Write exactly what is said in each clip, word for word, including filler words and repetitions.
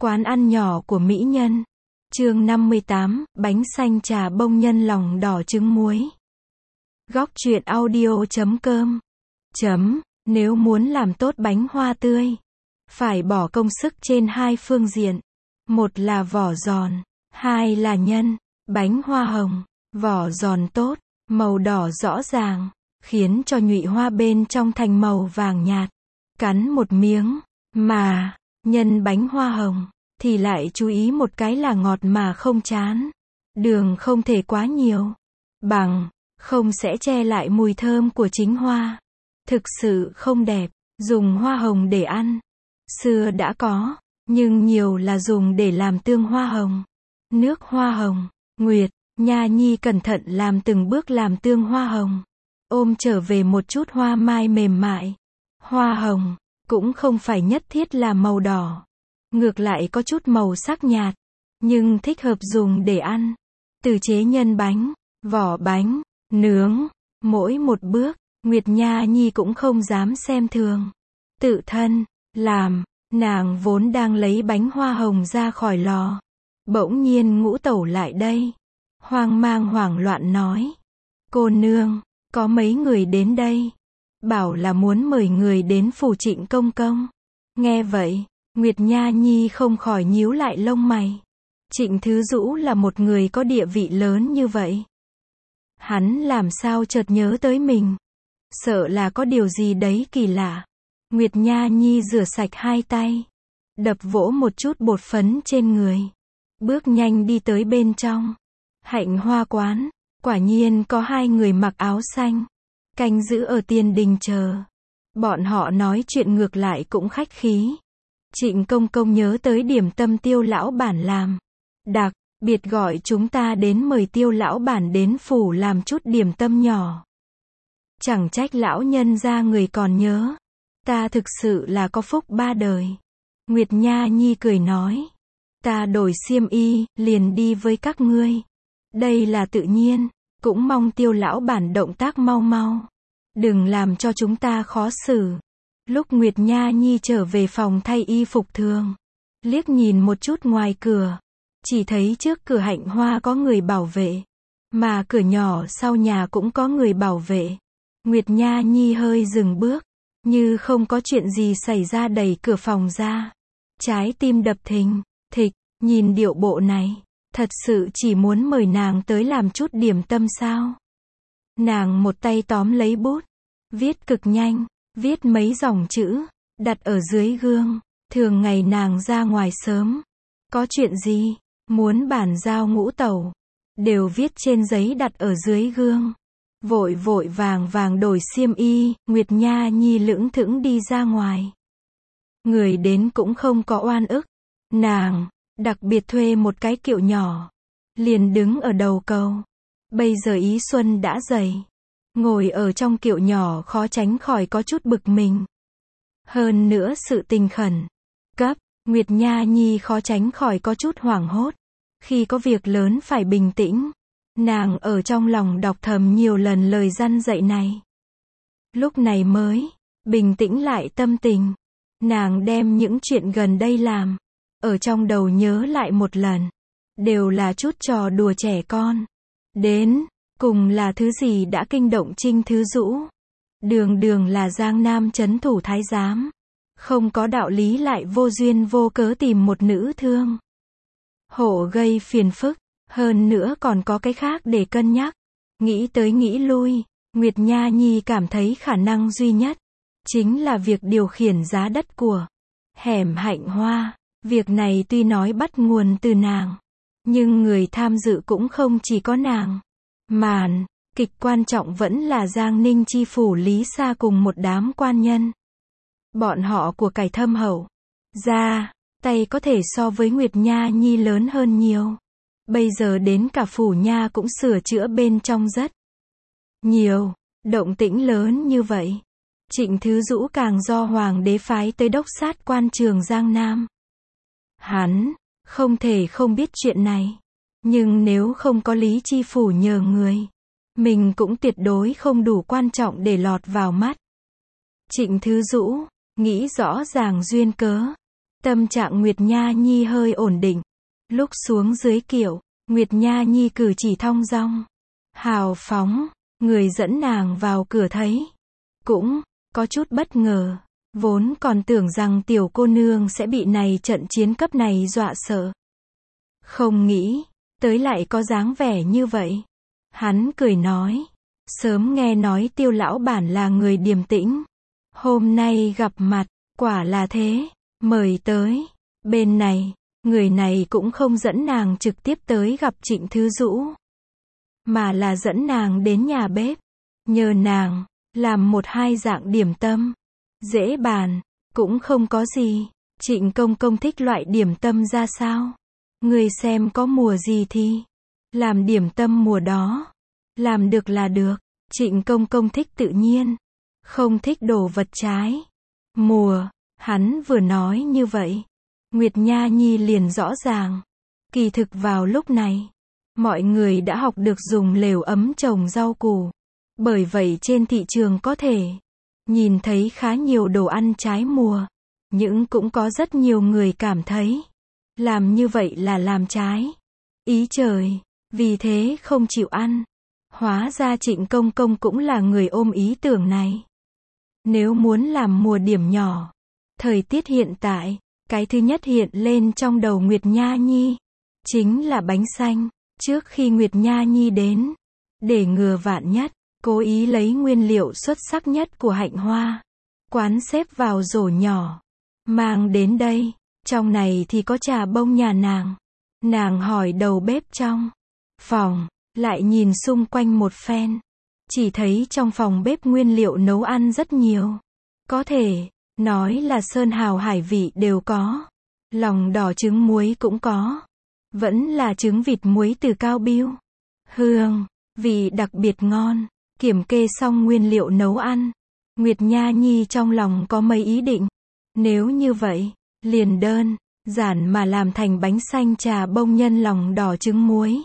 Quán ăn nhỏ của mỹ nhân. Chương năm mươi tám, bánh xanh trà bông nhân lòng đỏ trứng muối. Góc truyện audio chấm com. Chấm, nếu muốn làm tốt bánh hoa tươi, phải bỏ công sức trên hai phương diện. Một là vỏ giòn, hai là nhân. Bánh hoa hồng, vỏ giòn tốt, màu đỏ rõ ràng, khiến cho nhụy hoa bên trong thành màu vàng nhạt. Cắn một miếng, mà, nhân bánh hoa hồng, thì lại chú ý một cái là ngọt mà không chán. Đường không thể quá nhiều, bằng, không sẽ che lại mùi thơm của chính hoa. Thực sự không đẹp, dùng hoa hồng để ăn. Xưa đã có, nhưng nhiều là dùng để làm tương hoa hồng. Nước hoa hồng, Nguyệt, Nha Nhi cẩn thận làm từng bước làm tương hoa hồng. Ôm trở về một chút hoa mai mềm mại. Hoa hồng, cũng không phải nhất thiết là màu đỏ. Ngược lại có chút màu sắc nhạt, nhưng thích hợp dùng để ăn. Từ chế nhân bánh, vỏ bánh, nướng, mỗi một bước, Nguyệt Nha Nhi cũng không dám xem thường. Tự thân, làm, nàng vốn đang lấy bánh hoa hồng ra khỏi lò. Bỗng nhiên Ngũ Tẩu lại đây. Hoang mang hoảng loạn nói. Cô nương, có mấy người đến đây. Bảo là muốn mời người đến phủ Trịnh công công. Nghe vậy, Nguyệt Nha Nhi không khỏi nhíu lại lông mày. Trịnh Thứ Dũ là một người có địa vị lớn như vậy. Hắn làm sao chợt nhớ tới mình. Sợ là có điều gì đấy kỳ lạ. Nguyệt Nha Nhi rửa sạch hai tay. Đập vỗ một chút bột phấn trên người. Bước nhanh đi tới bên trong. Hạnh Hoa quán, quả nhiên có hai người mặc áo xanh. Canh giữ ở tiền đình chờ. Bọn họ nói chuyện ngược lại cũng khách khí. Trịnh công công nhớ tới điểm tâm Tiêu lão bản làm. Đặc biệt gọi chúng ta đến mời Tiêu lão bản đến phủ làm chút điểm tâm nhỏ. Chẳng trách lão nhân ra người còn nhớ. Ta thực sự là có phúc ba đời. Nguyệt Nha Nhi cười nói. Ta đổi xiêm y, liền đi với các ngươi. Đây là tự nhiên, cũng mong Tiêu lão bản động tác mau mau. Đừng làm cho chúng ta khó xử. Lúc Nguyệt Nha Nhi trở về phòng thay y phục thường, liếc nhìn một chút ngoài cửa, chỉ thấy trước cửa Hạnh Hoa có người bảo vệ, mà cửa nhỏ sau nhà cũng có người bảo vệ. Nguyệt Nha Nhi hơi dừng bước, như không có chuyện gì xảy ra đẩy cửa phòng ra. Trái tim đập thình thịch, nhìn điệu bộ này, thật sự chỉ muốn mời nàng tới làm chút điểm tâm sao? Nàng một tay tóm lấy bút, viết cực nhanh, viết mấy dòng chữ, đặt ở dưới gương. Thường ngày nàng ra ngoài sớm, có chuyện gì, muốn bàn giao Ngũ Tẩu, đều viết trên giấy đặt ở dưới gương. Vội vội vàng vàng đổi xiêm y, Nguyệt Nha Nhi lững thững đi ra ngoài. Người đến cũng không có oan ức. Nàng, đặc biệt thuê một cái kiệu nhỏ, liền đứng ở đầu cầu. Bây giờ ý xuân đã dày. Ngồi ở trong kiệu nhỏ khó tránh khỏi có chút bực mình. Hơn nữa sự tình khẩn cấp, Nguyệt Nha Nhi khó tránh khỏi có chút hoảng hốt. Khi có việc lớn phải bình tĩnh. Nàng ở trong lòng đọc thầm nhiều lần lời răn dạy này. Lúc này mới bình tĩnh lại tâm tình. Nàng đem những chuyện gần đây làm ở trong đầu nhớ lại một lần. Đều là chút trò đùa trẻ con. Đến cùng là thứ gì đã kinh động Trịnh Thứ Dũ. Đường đường là Giang Nam trấn thủ thái giám. Không có đạo lý lại vô duyên vô cớ tìm một nữ thương hộ gây phiền phức. Hơn nữa còn có cái khác để cân nhắc. Nghĩ tới nghĩ lui, Nguyệt Nha Nhi cảm thấy khả năng duy nhất chính là việc điều khiển giá đất của hẻm Hạnh Hoa. Việc này tuy nói bắt nguồn từ nàng, nhưng người tham dự cũng không chỉ có nàng. Màn kịch quan trọng vẫn là Giang Ninh chi phủ Lý Sa cùng một đám quan nhân. Bọn họ của cải thâm hậu, ra tay có thể so với Nguyệt Nha Nhi lớn hơn nhiều. Bây giờ đến cả phủ nha cũng sửa chữa bên trong rất nhiều. Động tĩnh lớn như vậy, Trịnh Thứ Dũ càng do hoàng đế phái tới đốc sát quan trường Giang Nam. Hắn không thể không biết chuyện này, nhưng nếu không có Lý chi phủ nhờ người, mình cũng tuyệt đối không đủ quan trọng để lọt vào mắt. Trịnh Thứ Dũ nghĩ rõ ràng duyên cớ, Tâm trạng Nguyệt Nha Nhi hơi ổn định. Lúc xuống dưới kiệu, Nguyệt Nha Nhi cử chỉ thong dong, hào phóng, người dẫn nàng vào cửa thấy, cũng có chút bất ngờ, vốn còn tưởng rằng tiểu cô nương sẽ bị này trận chiến cấp này dọa sợ. Không nghĩ, tới lại có dáng vẻ như vậy. Hắn cười nói, sớm nghe nói Tiêu lão bản là người điềm tĩnh, hôm nay gặp mặt, quả là thế, mời tới. Bên này, người này cũng không dẫn nàng trực tiếp tới gặp Trịnh Thứ Dũ, mà là dẫn nàng đến nhà bếp, nhờ nàng làm một hai dạng điểm tâm, dễ bàn, cũng không có gì. Trịnh công công thích loại điểm tâm ra sao? Người xem có mùa gì thì làm điểm tâm mùa đó, làm được là được. Trịnh công công thích tự nhiên, không thích đồ vật trái mùa. Hắn vừa nói như vậy, Nguyệt Nha Nhi liền rõ ràng. Kỳ thực vào lúc này, mọi người đã học được dùng lều ấm trồng rau củ. Bởi vậy trên thị trường có thể nhìn thấy khá nhiều đồ ăn trái mùa. Nhưng cũng có rất nhiều người cảm thấy làm như vậy là làm trái ý trời, vì thế không chịu ăn. Hóa ra Trịnh công công cũng là người ôm ý tưởng này. Nếu muốn làm mùa điểm nhỏ, thời tiết hiện tại, cái thứ nhất hiện lên trong đầu Nguyệt Nha Nhi chính là bánh xanh. Trước khi Nguyệt Nha Nhi đến, để ngừa vạn nhất, cố ý lấy nguyên liệu xuất sắc nhất của hạnh hoa, quán xếp vào rổ nhỏ, mang đến đây. Trong này thì có trà bông nhà nàng. Nàng hỏi đầu bếp trong phòng, lại nhìn xung quanh một phen, chỉ thấy trong phòng bếp nguyên liệu nấu ăn rất nhiều. Có thể nói là sơn hào hải vị đều có. Lòng đỏ trứng muối cũng có. Vẫn là trứng vịt muối từ Cao Biêu. Hương, vị đặc biệt ngon. Kiểm kê xong nguyên liệu nấu ăn, Nguyệt Nha Nhi trong lòng có mấy ý định. Nếu như vậy, liền đơn giản mà làm thành bánh xanh trà bông nhân lòng đỏ trứng muối.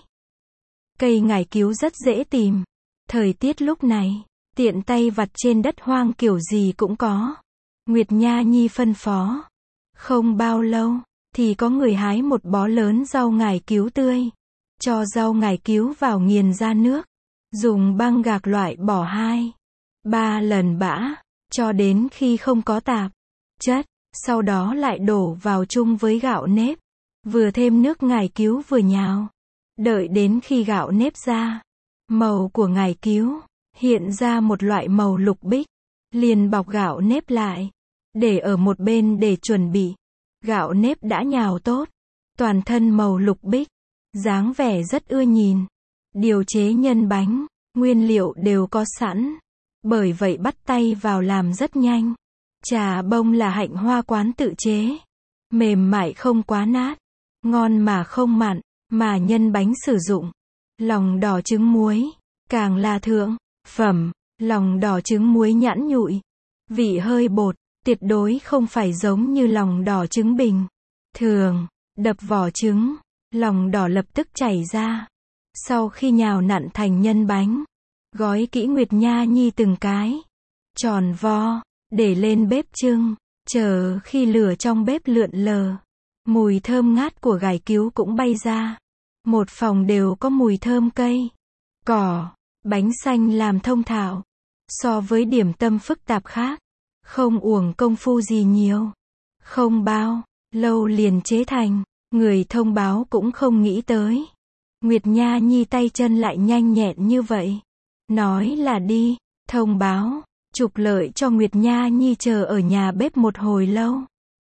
Cây ngải cứu rất dễ tìm. Thời tiết lúc này, tiện tay vặt trên đất hoang kiểu gì cũng có. Nguyệt Nha Nhi phân phó. Không bao lâu, thì có người hái một bó lớn rau ngải cứu tươi. Cho rau ngải cứu vào nghiền ra nước. Dùng băng gạc loại bỏ hai, ba lần bã, cho đến khi không có tạp chất. Sau đó lại đổ vào chung với gạo nếp. Vừa thêm nước ngải cứu vừa nhào. Đợi đến khi gạo nếp ra, màu của ngải cứu hiện ra một loại màu lục bích. Liền bọc gạo nếp lại, để ở một bên để chuẩn bị. Gạo nếp đã nhào tốt, toàn thân màu lục bích, dáng vẻ rất ưa nhìn. Điều chế nhân bánh, nguyên liệu đều có sẵn. Bởi vậy bắt tay vào làm rất nhanh. Trà bông là hạnh hoa quán tự chế. Mềm mại không quá nát. Ngon mà không mặn, mà nhân bánh sử dụng. Lòng đỏ trứng muối, càng là thượng phẩm. Lòng đỏ trứng muối nhẵn nhụi, vị hơi bột, tuyệt đối không phải giống như lòng đỏ trứng bình thường. Đập vỏ trứng, lòng đỏ lập tức chảy ra. Sau khi nhào nặn thành nhân bánh, gói kỹ Nguyệt Nha Nhi từng cái tròn vo, để lên bếp trưng. Chờ khi lửa trong bếp lượn lờ, mùi thơm ngát của gải cứu cũng bay ra. Một phòng đều có mùi thơm cây cỏ. Bánh xanh làm thông thạo, so với điểm tâm phức tạp khác, không uổng công phu gì nhiều. Không bao lâu liền chế thành. Người thông báo cũng không nghĩ tới Nguyệt Nha Nhi tay chân lại nhanh nhẹn như vậy. Nói là đi thông báo, trục lợi cho Nguyệt Nha Nhi chờ ở nhà bếp một hồi lâu.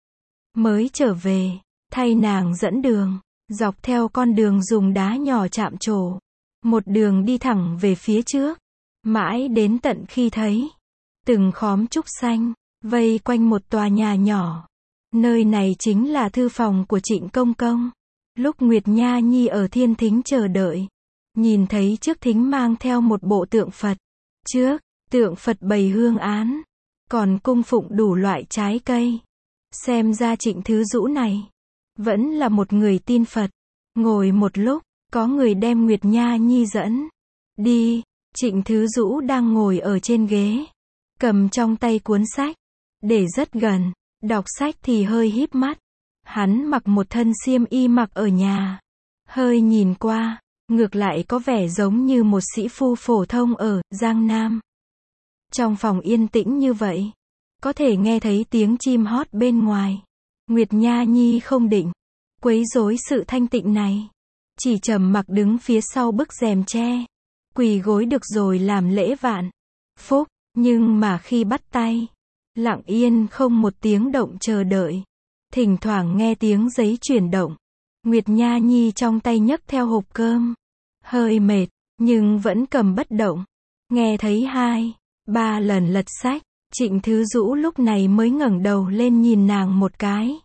Mới trở về, thay nàng dẫn đường, dọc theo con đường dùng đá nhỏ chạm trổ. Một đường đi thẳng về phía trước, mãi đến tận khi thấy từng khóm trúc xanh, vây quanh một tòa nhà nhỏ. Nơi này chính là thư phòng của Trịnh công công. Lúc Nguyệt Nha Nhi ở thiên thính chờ đợi, nhìn thấy trước thính mang theo một bộ tượng Phật. Trước, tượng Phật bày hương án, còn cung phụng đủ loại trái cây. Xem ra Trịnh Thứ Dũ này, vẫn là một người tin Phật. Ngồi một lúc, có người đem Nguyệt Nha Nhi dẫn đi. Trịnh Thứ Dũ đang ngồi ở trên ghế, cầm trong tay cuốn sách, để rất gần, đọc sách thì hơi híp mắt. Hắn mặc một thân xiêm y mặc ở nhà. Hơi nhìn qua, ngược lại có vẻ giống như một sĩ phu phổ thông ở Giang Nam. Trong phòng yên tĩnh như vậy, có thể nghe thấy tiếng chim hót bên ngoài. Nguyệt Nha Nhi không định quấy rối sự thanh tịnh này, chỉ trầm mặc đứng phía sau bức rèm tre, quỳ gối được rồi làm lễ vạn phúc, nhưng mà khi bắt tay, lặng yên không một tiếng động chờ đợi. Thỉnh thoảng nghe tiếng giấy chuyển động. Nguyệt Nha Nhi trong tay nhấc theo hộp cơm, hơi mệt, nhưng vẫn cầm bất động. Nghe thấy hai, ba lần lật sách, Trịnh Thứ Dũ lúc này mới ngẩng đầu lên nhìn nàng một cái.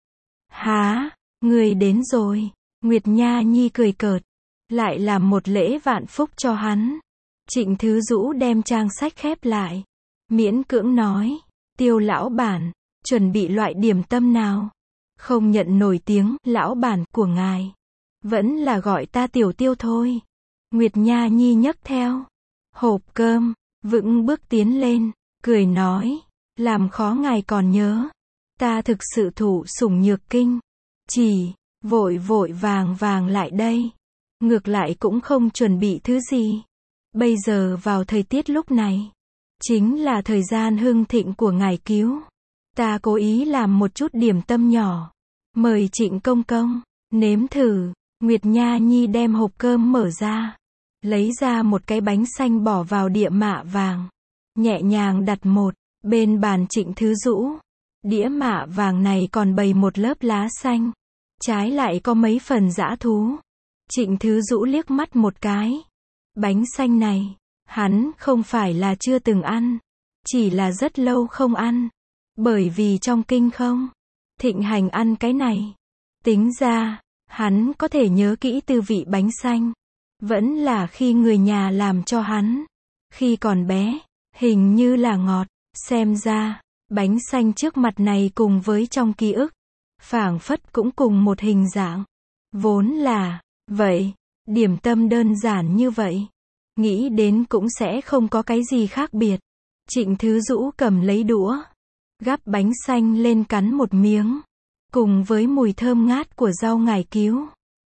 Há, người đến rồi. Nguyệt Nha Nhi cười cợt, lại làm một lễ vạn phúc cho hắn. Trịnh Thứ Dũ đem trang sách khép lại, miễn cưỡng nói, Tiêu lão bản, chuẩn bị loại điểm tâm nào? Không nhận nổi tiếng lão bản của ngài, vẫn là gọi ta Tiểu Tiêu thôi. Nguyệt Nha Nhi nhấc theo hộp cơm, vững bước tiến lên, cười nói, làm khó ngài còn nhớ, ta thực sự thụ sủng nhược kinh, chỉ vội vội vàng vàng lại đây, ngược lại cũng không chuẩn bị thứ gì. Bây giờ vào thời tiết lúc này, chính là thời gian hưng thịnh của ngài cứu. Ta cố ý làm một chút điểm tâm nhỏ, mời Trịnh công công nếm thử. Nguyệt Nha Nhi đem hộp cơm mở ra, lấy ra một cái bánh xanh bỏ vào đĩa mạ vàng, nhẹ nhàng đặt một bên bàn Trịnh Thứ Dũ. Đĩa mạ vàng này còn bày một lớp lá xanh, trái lại có mấy phần dã thú. Trịnh Thứ Dũ liếc mắt một cái. Bánh xanh này, hắn không phải là chưa từng ăn, chỉ là rất lâu không ăn. Bởi vì trong kinh không thịnh hành ăn cái này. Tính ra, hắn có thể nhớ kỹ tư vị bánh xanh, vẫn là khi người nhà làm cho hắn. Khi còn bé, hình như là ngọt. Xem ra, bánh xanh trước mặt này cùng với trong ký ức, phảng phất cũng cùng một hình dạng. Vốn là vậy, điểm tâm đơn giản như vậy, nghĩ đến cũng sẽ không có cái gì khác biệt. Trịnh Thứ Dũ cầm lấy đũa, gắp bánh xanh lên cắn một miếng, cùng với mùi thơm ngát của rau ngải cứu.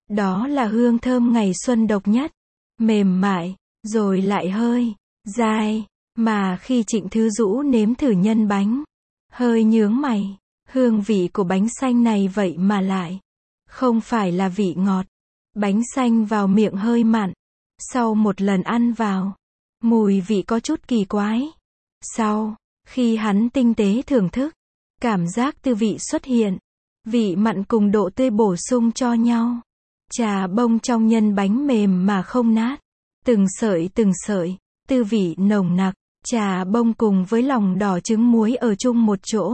Đó là hương thơm ngày xuân độc nhất, mềm mại, rồi lại hơi dai. Mà khi Trịnh Thứ Dũ nếm thử nhân bánh, hơi nhướng mày, hương vị của bánh xanh này vậy mà lại không phải là vị ngọt. Bánh xanh vào miệng hơi mặn, sau một lần ăn vào, mùi vị có chút kỳ quái. Sau khi hắn tinh tế thưởng thức, cảm giác tư vị xuất hiện, vị mặn cùng độ tươi bổ sung cho nhau. Trà bông trong nhân bánh mềm mà không nát, từng sợi từng sợi, tư vị nồng nặc. Trà bông cùng với lòng đỏ trứng muối ở chung một chỗ.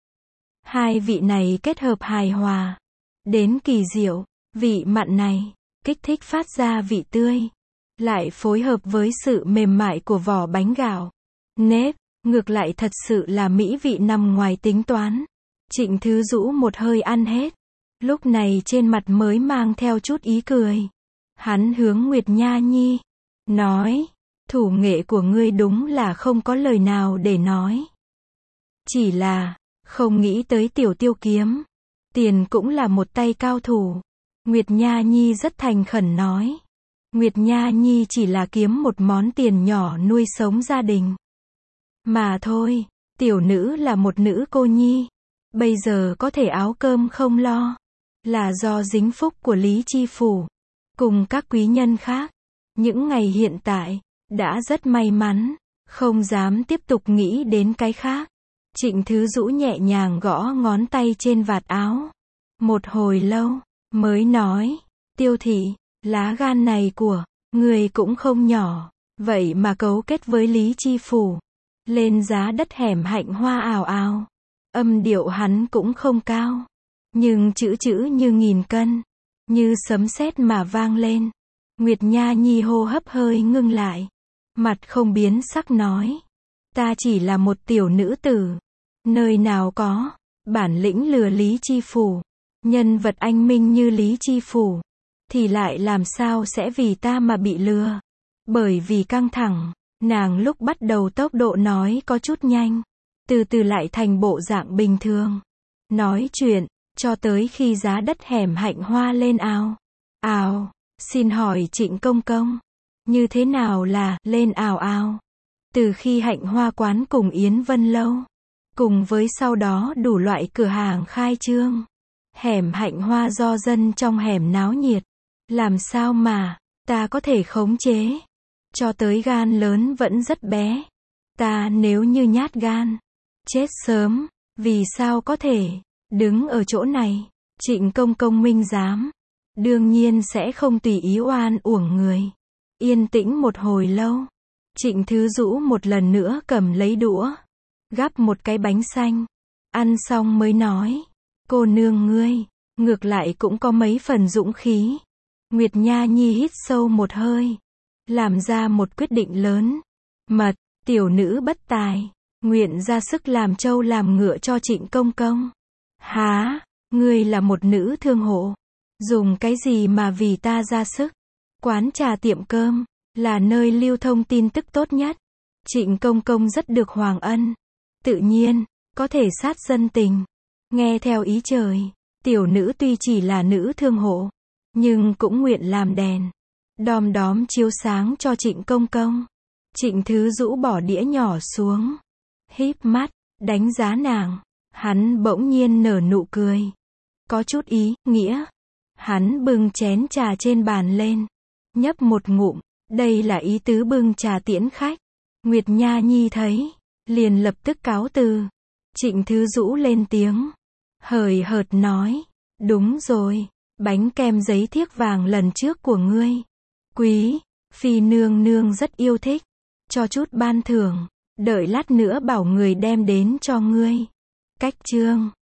Hai vị này kết hợp hài hòa, đến kỳ diệu. Vị mặn này, kích thích phát ra vị tươi, lại phối hợp với sự mềm mại của vỏ bánh gạo nếp, ngược lại thật sự là mỹ vị nằm ngoài tính toán. Trịnh Thứ Dũ một hơi ăn hết, lúc này trên mặt mới mang theo chút ý cười. Hắn hướng Nguyệt Nha Nhi nói, thủ nghệ của ngươi đúng là không có lời nào để nói. Chỉ là, không nghĩ tới Tiểu Tiêu kiếm tiền cũng là một tay cao thủ. Nguyệt Nha Nhi rất thành khẩn nói. Nguyệt Nha Nhi chỉ là kiếm một món tiền nhỏ nuôi sống gia đình mà thôi. Tiểu nữ là một nữ cô nhi, bây giờ có thể áo cơm không lo, là do dính phúc của Lý Chi Phủ, cùng các quý nhân khác. Những ngày hiện tại, đã rất may mắn, không dám tiếp tục nghĩ đến cái khác. Trịnh Thứ Dũ nhẹ nhàng gõ ngón tay trên vạt áo, một hồi lâu, mới nói, Tiêu thị, lá gan này của người cũng không nhỏ, vậy mà cấu kết với Lý Chi Phủ, lên giá đất hẻm hạnh hoa ào ào. Âm điệu hắn cũng không cao, nhưng chữ chữ như nghìn cân, như sấm sét mà vang lên. Nguyệt Nha Nhi hô hấp hơi ngưng lại, mặt không biến sắc nói, ta chỉ là một tiểu nữ tử, nơi nào có bản lĩnh lừa Lý Chi Phủ. Nhân vật anh minh như Lý Chi Phủ, thì lại làm sao sẽ vì ta mà bị lừa. Bởi vì căng thẳng, nàng lúc bắt đầu tốc độ nói có chút nhanh, từ từ lại thành bộ dạng bình thường. Nói chuyện, cho tới khi giá đất hẻm Hạnh Hoa lên ào ào. Xin hỏi Trịnh công công, như thế nào là lên ào ào? Từ khi Hạnh Hoa quán cùng Yến Vân Lâu, cùng với sau đó đủ loại cửa hàng khai trương, hẻm Hạnh Hoa do dân trong hẻm náo nhiệt, làm sao mà ta có thể khống chế? Cho tới gan lớn vẫn rất bé. Ta nếu như nhát gan, chết sớm. Vì sao có thể đứng ở chỗ này? Trịnh công công minh giám, đương nhiên sẽ không tùy ý oan uổng người. Yên tĩnh một hồi lâu, Trịnh Thứ Dũ một lần nữa cầm lấy đũa, gắp một cái bánh xanh, ăn xong mới nói, cô nương ngươi, ngược lại cũng có mấy phần dũng khí. Nguyệt Nha Nhi hít sâu một hơi, làm ra một quyết định lớn mật, tiểu nữ bất tài, nguyện ra sức làm trâu làm ngựa cho Trịnh công công. Há, ngươi là một nữ thương hộ, dùng cái gì mà vì ta ra sức? Quán trà tiệm cơm là nơi lưu thông tin tức tốt nhất. Trịnh công công rất được hoàng ân, tự nhiên có thể sát dân tình, nghe theo ý trời. Tiểu nữ tuy chỉ là nữ thương hộ, nhưng cũng nguyện làm đèn đom đóm chiếu sáng cho Trịnh công công. Trịnh Thứ Dũ bỏ đĩa nhỏ xuống, híp mắt đánh giá nàng. Hắn bỗng nhiên nở nụ cười, có chút ý nghĩa. Hắn bưng chén trà trên bàn lên, nhấp một ngụm. Đây là ý tứ bưng trà tiễn khách. Nguyệt Nha Nhi thấy, liền lập tức cáo từ. Trịnh Thứ Dũ lên tiếng, hời hợt nói, đúng rồi, bánh kem giấy thiếc vàng lần trước của ngươi, Quý phi nương nương rất yêu thích, cho chút ban thưởng, đợi lát nữa bảo người đem đến cho ngươi. Cách chương